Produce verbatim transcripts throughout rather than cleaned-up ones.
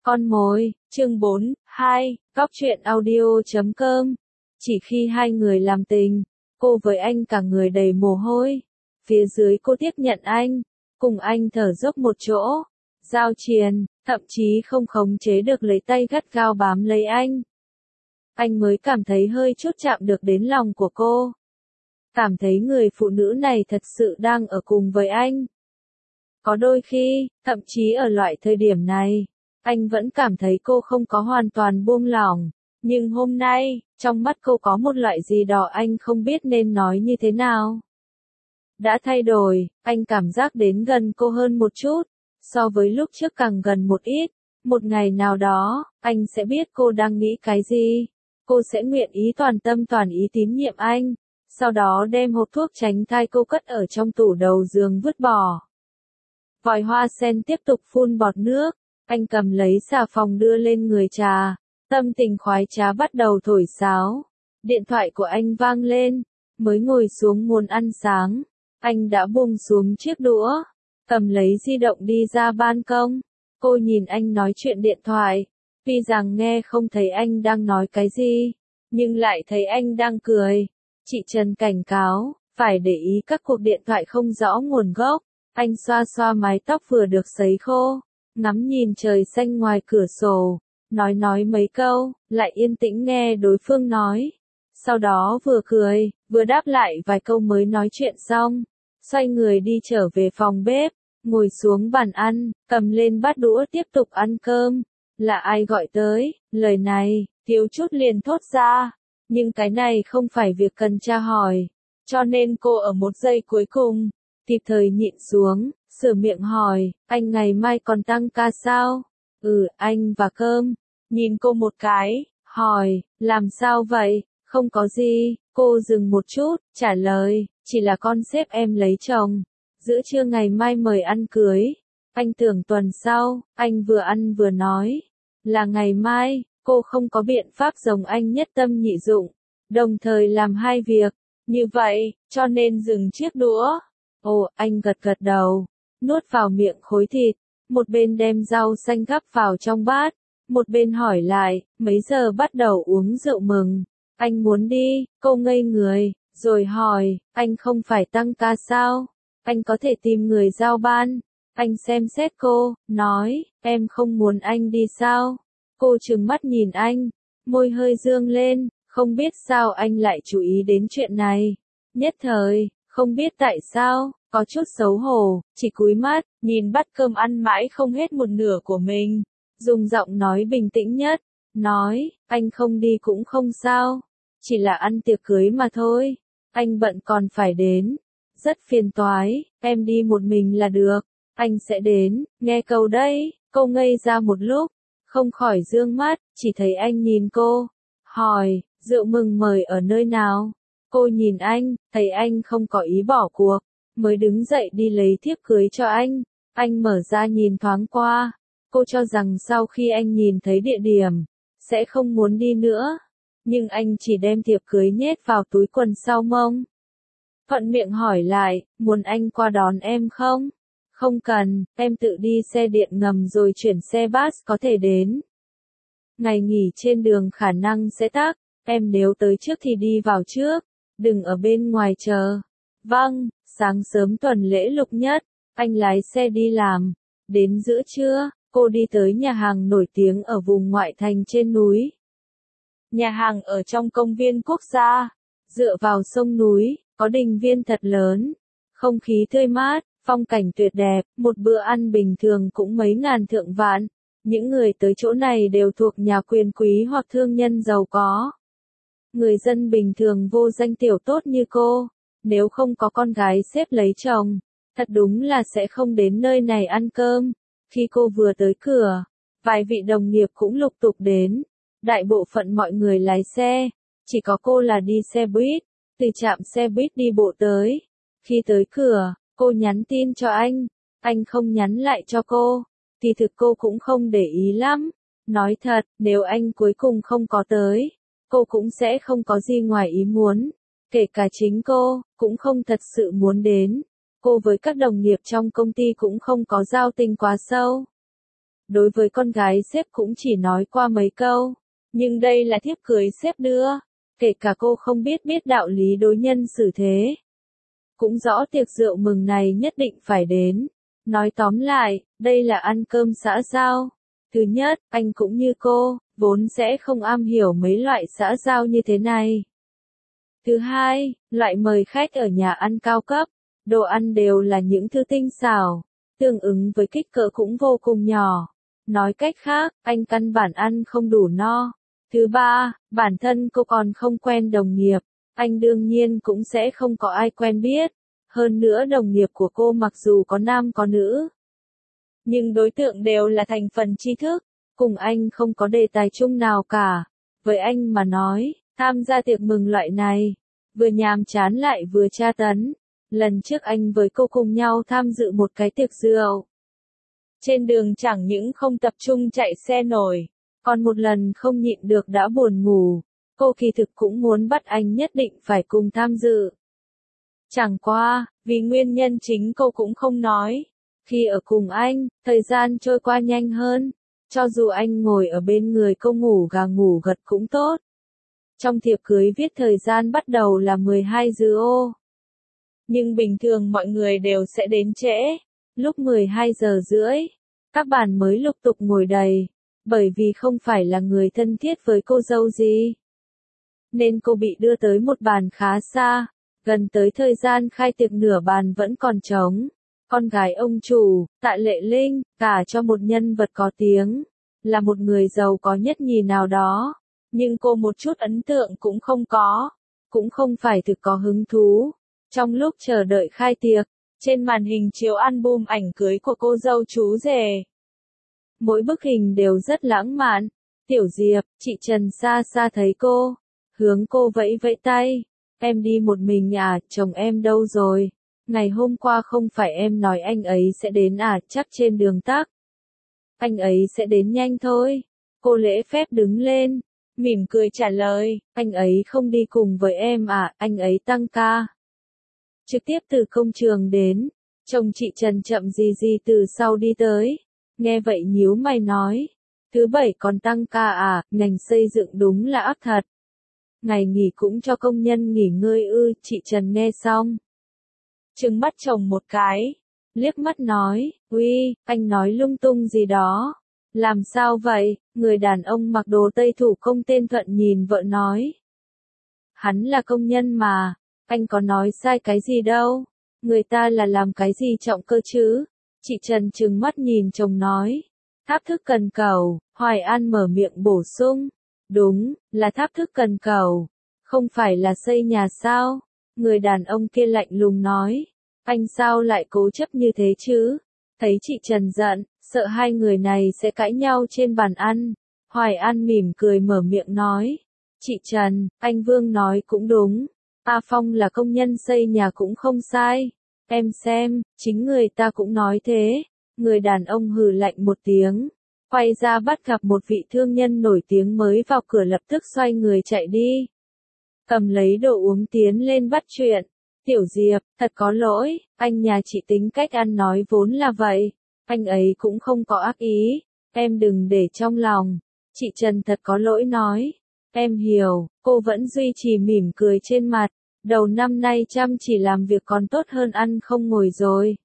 Con mồi, chương bốn, hai, góc truyện audio chấm com. Chỉ khi hai người làm tình, cô với anh cả người đầy mồ hôi. Phía dưới cô tiếp nhận anh, cùng anh thở dốc một chỗ, giao triền, thậm chí không khống chế được lấy tay gắt gao bám lấy anh. Anh mới cảm thấy hơi chút chạm được đến lòng của cô. Cảm thấy người phụ nữ này thật sự đang ở cùng với anh. Có đôi khi, thậm chí ở loại thời điểm này, anh vẫn cảm thấy cô không có hoàn toàn buông lỏng. Nhưng hôm nay, trong mắt cô có một loại gì đó anh không biết nên nói như thế nào. Đã thay đổi, anh cảm giác đến gần cô hơn một chút, so với lúc trước càng gần một ít. Một ngày nào đó, anh sẽ biết cô đang nghĩ cái gì. Cô sẽ nguyện ý toàn tâm toàn ý tín nhiệm anh. Sau đó đem hộp thuốc tránh thai cô cất ở trong tủ đầu giường vứt bỏ. Vòi hoa sen tiếp tục phun bọt nước. Anh cầm lấy xà phòng đưa lên người trà. Tâm tình khoái trá bắt đầu thổi sáo. Điện thoại của anh vang lên. Mới ngồi xuống muốn ăn sáng. Anh đã buông xuống chiếc đũa. Cầm lấy di động đi ra ban công. Cô nhìn anh nói chuyện điện thoại. Tuy rằng nghe không thấy anh đang nói cái gì. Nhưng lại thấy anh đang cười. Chị Trần cảnh cáo. Phải để ý các cuộc điện thoại không rõ nguồn gốc. Anh xoa xoa mái tóc vừa được sấy khô. Ngắm nhìn trời xanh ngoài cửa sổ. Nói nói mấy câu, lại yên tĩnh nghe đối phương nói. Sau đó vừa cười, vừa đáp lại vài câu mới nói chuyện xong. Xoay người đi trở về phòng bếp, ngồi xuống bàn ăn, cầm lên bát đũa tiếp tục ăn cơm. Là ai gọi tới, lời này, thiếu chút liền thốt ra. Nhưng cái này không phải việc cần tra hỏi. Cho nên cô ở một giây cuối cùng, kịp thời nhịn xuống, sửa miệng hỏi, anh ngày mai còn tăng ca sao? Ừ, anh và cơm. Nhìn cô một cái, hỏi, làm sao vậy? Không có gì, cô dừng một chút, trả lời, chỉ là con xếp em lấy chồng. Giữa trưa ngày mai mời ăn cưới. Anh tưởng tuần sau, anh vừa ăn vừa nói. Là ngày mai, cô không có biện pháp giống anh nhất tâm nhị dụng. Đồng thời làm hai việc. Như vậy, cho nên dừng chiếc đũa. Ồ, anh gật gật đầu. Nuốt vào miệng khối thịt. Một bên đem rau xanh gắp vào trong bát. Một bên hỏi lại, mấy giờ bắt đầu uống rượu mừng? Anh muốn đi, cô ngây người, rồi hỏi, anh không phải tăng ca sao? Anh có thể tìm người giao ban. Anh xem xét cô, nói, em không muốn anh đi sao? Cô trừng mắt nhìn anh, môi hơi dương lên, không biết sao anh lại chú ý đến chuyện này. Nhất thời, không biết tại sao, có chút xấu hổ, chỉ cúi mắt, nhìn bát cơm ăn mãi không hết một nửa của mình. Dùng giọng nói bình tĩnh nhất, nói, anh không đi cũng không sao, chỉ là ăn tiệc cưới mà thôi, anh bận còn phải đến, rất phiền toái, em đi một mình là được, anh sẽ đến, nghe câu đây, cô ngây ra một lúc, không khỏi dương mắt, chỉ thấy anh nhìn cô, hỏi, rượu mừng mời ở nơi nào, cô nhìn anh, thấy anh không có ý bỏ cuộc, mới đứng dậy đi lấy thiếp cưới cho anh, anh mở ra nhìn thoáng qua. Cô cho rằng sau khi anh nhìn thấy địa điểm, sẽ không muốn đi nữa. Nhưng anh chỉ đem thiệp cưới nhét vào túi quần sau mông. Thuận miệng hỏi lại, muốn anh qua đón em không? Không cần, em tự đi xe điện ngầm rồi chuyển xe bus có thể đến. Ngày nghỉ trên đường khả năng sẽ tắc, em nếu tới trước thì đi vào trước, đừng ở bên ngoài chờ. Vâng, sáng sớm tuần lễ lục nhất, anh lái xe đi làm. Đến giữa trưa, cô đi tới nhà hàng nổi tiếng ở vùng ngoại thành trên núi. Nhà hàng ở trong công viên quốc gia, dựa vào sông núi, có đình viên thật lớn, không khí tươi mát, phong cảnh tuyệt đẹp, một bữa ăn bình thường cũng mấy ngàn thượng vạn. Những người tới chỗ này đều thuộc nhà quyền quý hoặc thương nhân giàu có. Người dân bình thường vô danh tiểu tốt như cô, nếu không có con gái xếp lấy chồng, thật đúng là sẽ không đến nơi này ăn cơm. Khi cô vừa tới cửa, vài vị đồng nghiệp cũng lục tục đến. Đại bộ phận mọi người lái xe, chỉ có cô là đi xe buýt, từ trạm xe buýt đi bộ tới. Khi tới cửa, cô nhắn tin cho anh, anh không nhắn lại cho cô, thì thực cô cũng không để ý lắm. Nói thật, nếu anh cuối cùng không có tới, cô cũng sẽ không có gì ngoài ý muốn. Kể cả chính cô, cũng không thật sự muốn đến. Cô với các đồng nghiệp trong công ty cũng không có giao tình quá sâu. đối với con gái sếp cũng chỉ nói qua mấy câu, nhưng đây là thiếp cưới sếp đưa, kể cả cô không biết biết đạo lý đối nhân xử thế. Cũng rõ tiệc rượu mừng này nhất định phải đến. Nói tóm lại, đây là ăn cơm xã giao. Thứ nhất, anh cũng như cô, vốn sẽ không am hiểu mấy loại xã giao như thế này. Thứ hai, loại mời khách ở nhà ăn cao cấp, đồ ăn đều là những thứ tinh xảo, tương ứng với kích cỡ cũng vô cùng nhỏ. Nói cách khác, anh căn bản ăn không đủ no. Thứ ba, bản thân cô còn không quen đồng nghiệp, anh đương nhiên cũng sẽ không có ai quen biết. Hơn nữa đồng nghiệp của cô mặc dù có nam có nữ, nhưng đối tượng đều là thành phần tri thức, cùng anh không có đề tài chung nào cả. Với anh mà nói, tham gia tiệc mừng loại này, vừa nhàm chán lại vừa tra tấn. Lần trước anh với cô cùng nhau tham dự một cái tiệc rượu. Trên đường chẳng những không tập trung chạy xe nổi, còn một lần không nhịn được đã buồn ngủ. Cô kỳ thực cũng muốn bắt anh nhất định phải cùng tham dự. Chẳng qua, vì nguyên nhân chính cô cũng không nói. Khi ở cùng anh, thời gian trôi qua nhanh hơn. Cho dù anh ngồi ở bên người cô ngủ gà ngủ gật cũng tốt. Trong thiệp cưới viết thời gian bắt đầu là mười hai giờ ô. Nhưng bình thường mọi người đều sẽ đến trễ. Lúc mười hai giờ rưỡi, các bàn mới lục tục ngồi đầy. Bởi vì không phải là người thân thiết với cô dâu gì, nên cô bị đưa tới một bàn khá xa. Gần tới thời gian khai tiệc nửa bàn vẫn còn trống. Con gái ông chủ, Tạ Lệ Linh, cả cho một nhân vật có tiếng, là một người giàu có nhất nhì nào đó. Nhưng cô một chút ấn tượng cũng không có, cũng không phải thực có hứng thú. Trong lúc chờ đợi khai tiệc, trên màn hình chiếu album ảnh cưới của cô dâu chú rể. Mỗi bức hình đều rất lãng mạn. Tiểu Diệp, chị Trần xa xa thấy cô, hướng cô vẫy vẫy tay. Em đi một mình à, chồng em đâu rồi? Ngày hôm qua không phải em nói anh ấy sẽ đến à, chắc trên đường tắc. Anh ấy sẽ đến nhanh thôi. Cô lễ phép đứng lên, mỉm cười trả lời, anh ấy không đi cùng với em à, anh ấy tăng ca. Trực tiếp từ công trường đến, chồng chị Trần chậm gì gì từ sau đi tới. Nghe vậy nhíu mày nói, thứ bảy còn tăng ca à, ngành xây dựng đúng là ác thật. Ngày nghỉ cũng cho công nhân nghỉ ngơi ư, chị Trần nghe xong. Trừng mắt chồng một cái, liếc mắt nói, uy, anh nói lung tung gì đó. Làm sao vậy, người đàn ông mặc đồ tây thủ công tên Thuận nhìn vợ nói. Hắn là công nhân mà, anh có nói sai cái gì đâu, người ta là làm cái gì trọng cơ chứ. Chị Trần trừng mắt nhìn chồng nói, tháp thức cần cầu. Hoài An mở miệng bổ sung, đúng, là tháp thức cần cầu, không phải là xây nhà sao. Người đàn ông kia lạnh lùng nói, anh sao lại cố chấp như thế chứ. Thấy chị Trần giận, sợ hai người này sẽ cãi nhau trên bàn ăn, Hoài An mỉm cười mở miệng nói, chị Trần, anh Vương nói cũng đúng, A Phong là công nhân xây nhà cũng không sai. Em xem, chính người ta cũng nói thế. Người đàn ông hừ lạnh một tiếng, quay ra bắt gặp một vị thương nhân nổi tiếng mới vào cửa, lập tức xoay người chạy đi. Cầm lấy đồ uống tiến lên bắt chuyện. Tiểu Diệp, thật có lỗi, anh nhà chị tính cách ăn nói vốn là vậy. Anh ấy cũng không có ác ý, em đừng để trong lòng. Chị Trần thật có lỗi nói. Em hiểu, cô vẫn duy trì mỉm cười trên mặt. Đầu năm nay chăm chỉ làm việc còn tốt hơn ăn không ngồi rồi.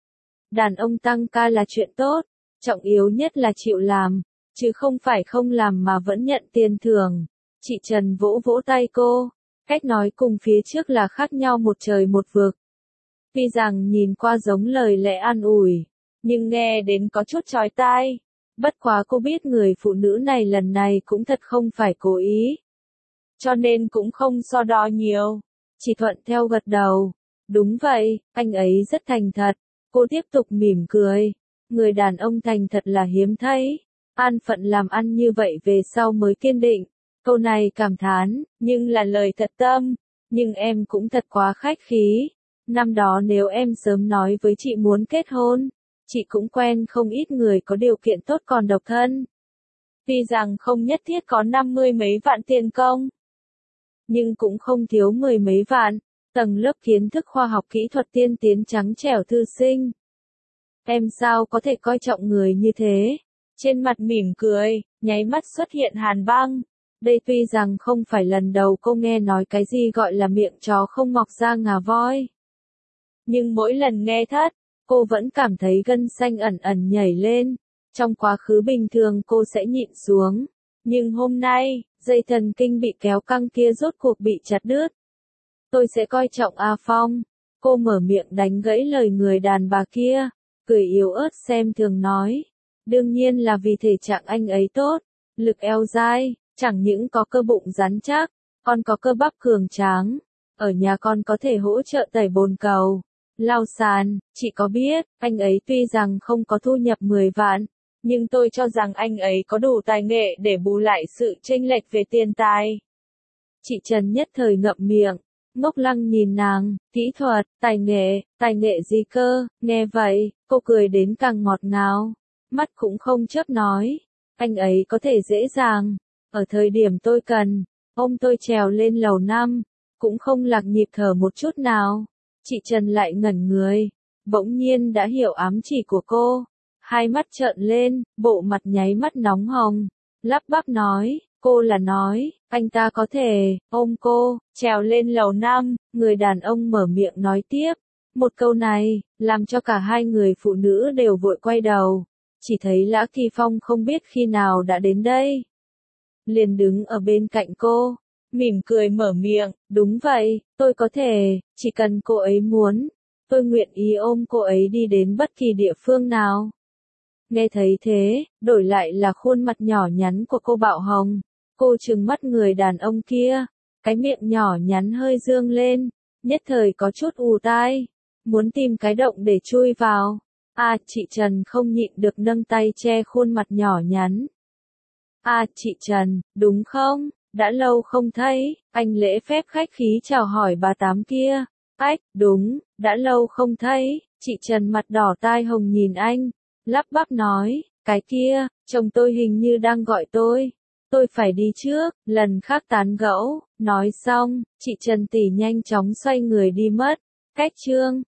Đàn ông tăng ca là chuyện tốt, trọng yếu nhất là chịu làm, chứ không phải không làm mà vẫn nhận tiền thưởng. Chị Trần vỗ vỗ tay cô, cách nói cùng phía trước là khác nhau một trời một vực. Tuy rằng nhìn qua giống lời lẽ an ủi, nhưng nghe đến có chút chói tai. Bất quá cô biết người phụ nữ này lần này cũng thật không phải cố ý, cho nên cũng không so đo nhiều, chỉ thuận theo gật đầu. Đúng vậy, anh ấy rất thành thật. Cô tiếp tục mỉm cười. Người đàn ông thành thật là hiếm thấy. An phận làm ăn như vậy về sau mới kiên định. Câu này cảm thán, nhưng là lời thật tâm. Nhưng em cũng thật quá khách khí. Năm đó nếu em sớm nói với chị muốn kết hôn, chị cũng quen không ít người có điều kiện tốt còn độc thân. Tuy rằng không nhất thiết có năm mươi mấy vạn tiền công, nhưng cũng không thiếu mười mấy vạn. Tầng lớp kiến thức khoa học kỹ thuật tiên tiến trắng trẻo thư sinh. Em sao có thể coi trọng người như thế? Trên mặt mỉm cười, nháy mắt xuất hiện hàn băng. Đây tuy rằng không phải lần đầu cô nghe nói cái gì gọi là miệng chó không mọc ra ngà voi. Nhưng mỗi lần nghe thất, cô vẫn cảm thấy gân xanh ẩn ẩn nhảy lên. Trong quá khứ bình thường cô sẽ nhịn xuống. Nhưng hôm nay, dây thần kinh bị kéo căng kia rốt cuộc bị chặt đứt. Tôi sẽ coi trọng A Phong. Cô mở miệng đánh gãy lời người đàn bà kia, cười yếu ớt xem thường nói. Đương nhiên là vì thể trạng anh ấy tốt, lực eo dai, chẳng những có cơ bụng rắn chắc, còn có cơ bắp cường tráng. Ở nhà con có thể hỗ trợ tẩy bồn cầu, lau sàn, chị có biết, anh ấy tuy rằng không có thu nhập mười vạn, nhưng tôi cho rằng anh ấy có đủ tài nghệ để bù lại sự chênh lệch về tiền tài. Chị Trần nhất thời ngậm miệng, ngốc lăng nhìn nàng, kỹ thuật, tài nghệ, tài nghệ gì cơ, nghe vậy, cô cười đến càng ngọt ngào, mắt cũng không chớp nói, anh ấy có thể dễ dàng, ở thời điểm tôi cần, ôm tôi trèo lên lầu năm, cũng không lạc nhịp thở một chút nào. Chị Trần lại ngẩn người, bỗng nhiên đã hiểu ám chỉ của cô, hai mắt trợn lên, bộ mặt nháy mắt nóng hồng, lắp bắp nói, cô là nói, anh ta có thể, ôm cô, trèo lên lầu năm, người đàn ông mở miệng nói tiếp, một câu này, làm cho cả hai người phụ nữ đều vội quay đầu, chỉ thấy Lã Kỳ Phong không biết khi nào đã đến đây. Liền đứng ở bên cạnh cô, mỉm cười mở miệng, đúng vậy, tôi có thể, chỉ cần cô ấy muốn, tôi nguyện ý ôm cô ấy đi đến bất kỳ địa phương nào. Nghe thấy thế, đổi lại là khuôn mặt nhỏ nhắn của cô bạo hồng, cô trừng mắt người đàn ông kia, cái miệng nhỏ nhắn hơi dương lên, nhất thời có chút ù tai, muốn tìm cái động để chui vào. À, chị Trần không nhịn được nâng tay che khuôn mặt nhỏ nhắn. À, chị Trần, đúng không? Đã lâu không thấy, anh lễ phép khách khí chào hỏi bà tám kia. Ách, đúng, đã lâu không thấy, chị Trần mặt đỏ tai hồng nhìn anh, lắp bắp nói, cái kia, chồng tôi hình như đang gọi tôi. Tôi phải đi trước, lần khác tán gẫu, nói xong, chị Trần tỷ nhanh chóng xoay người đi mất. Cách chương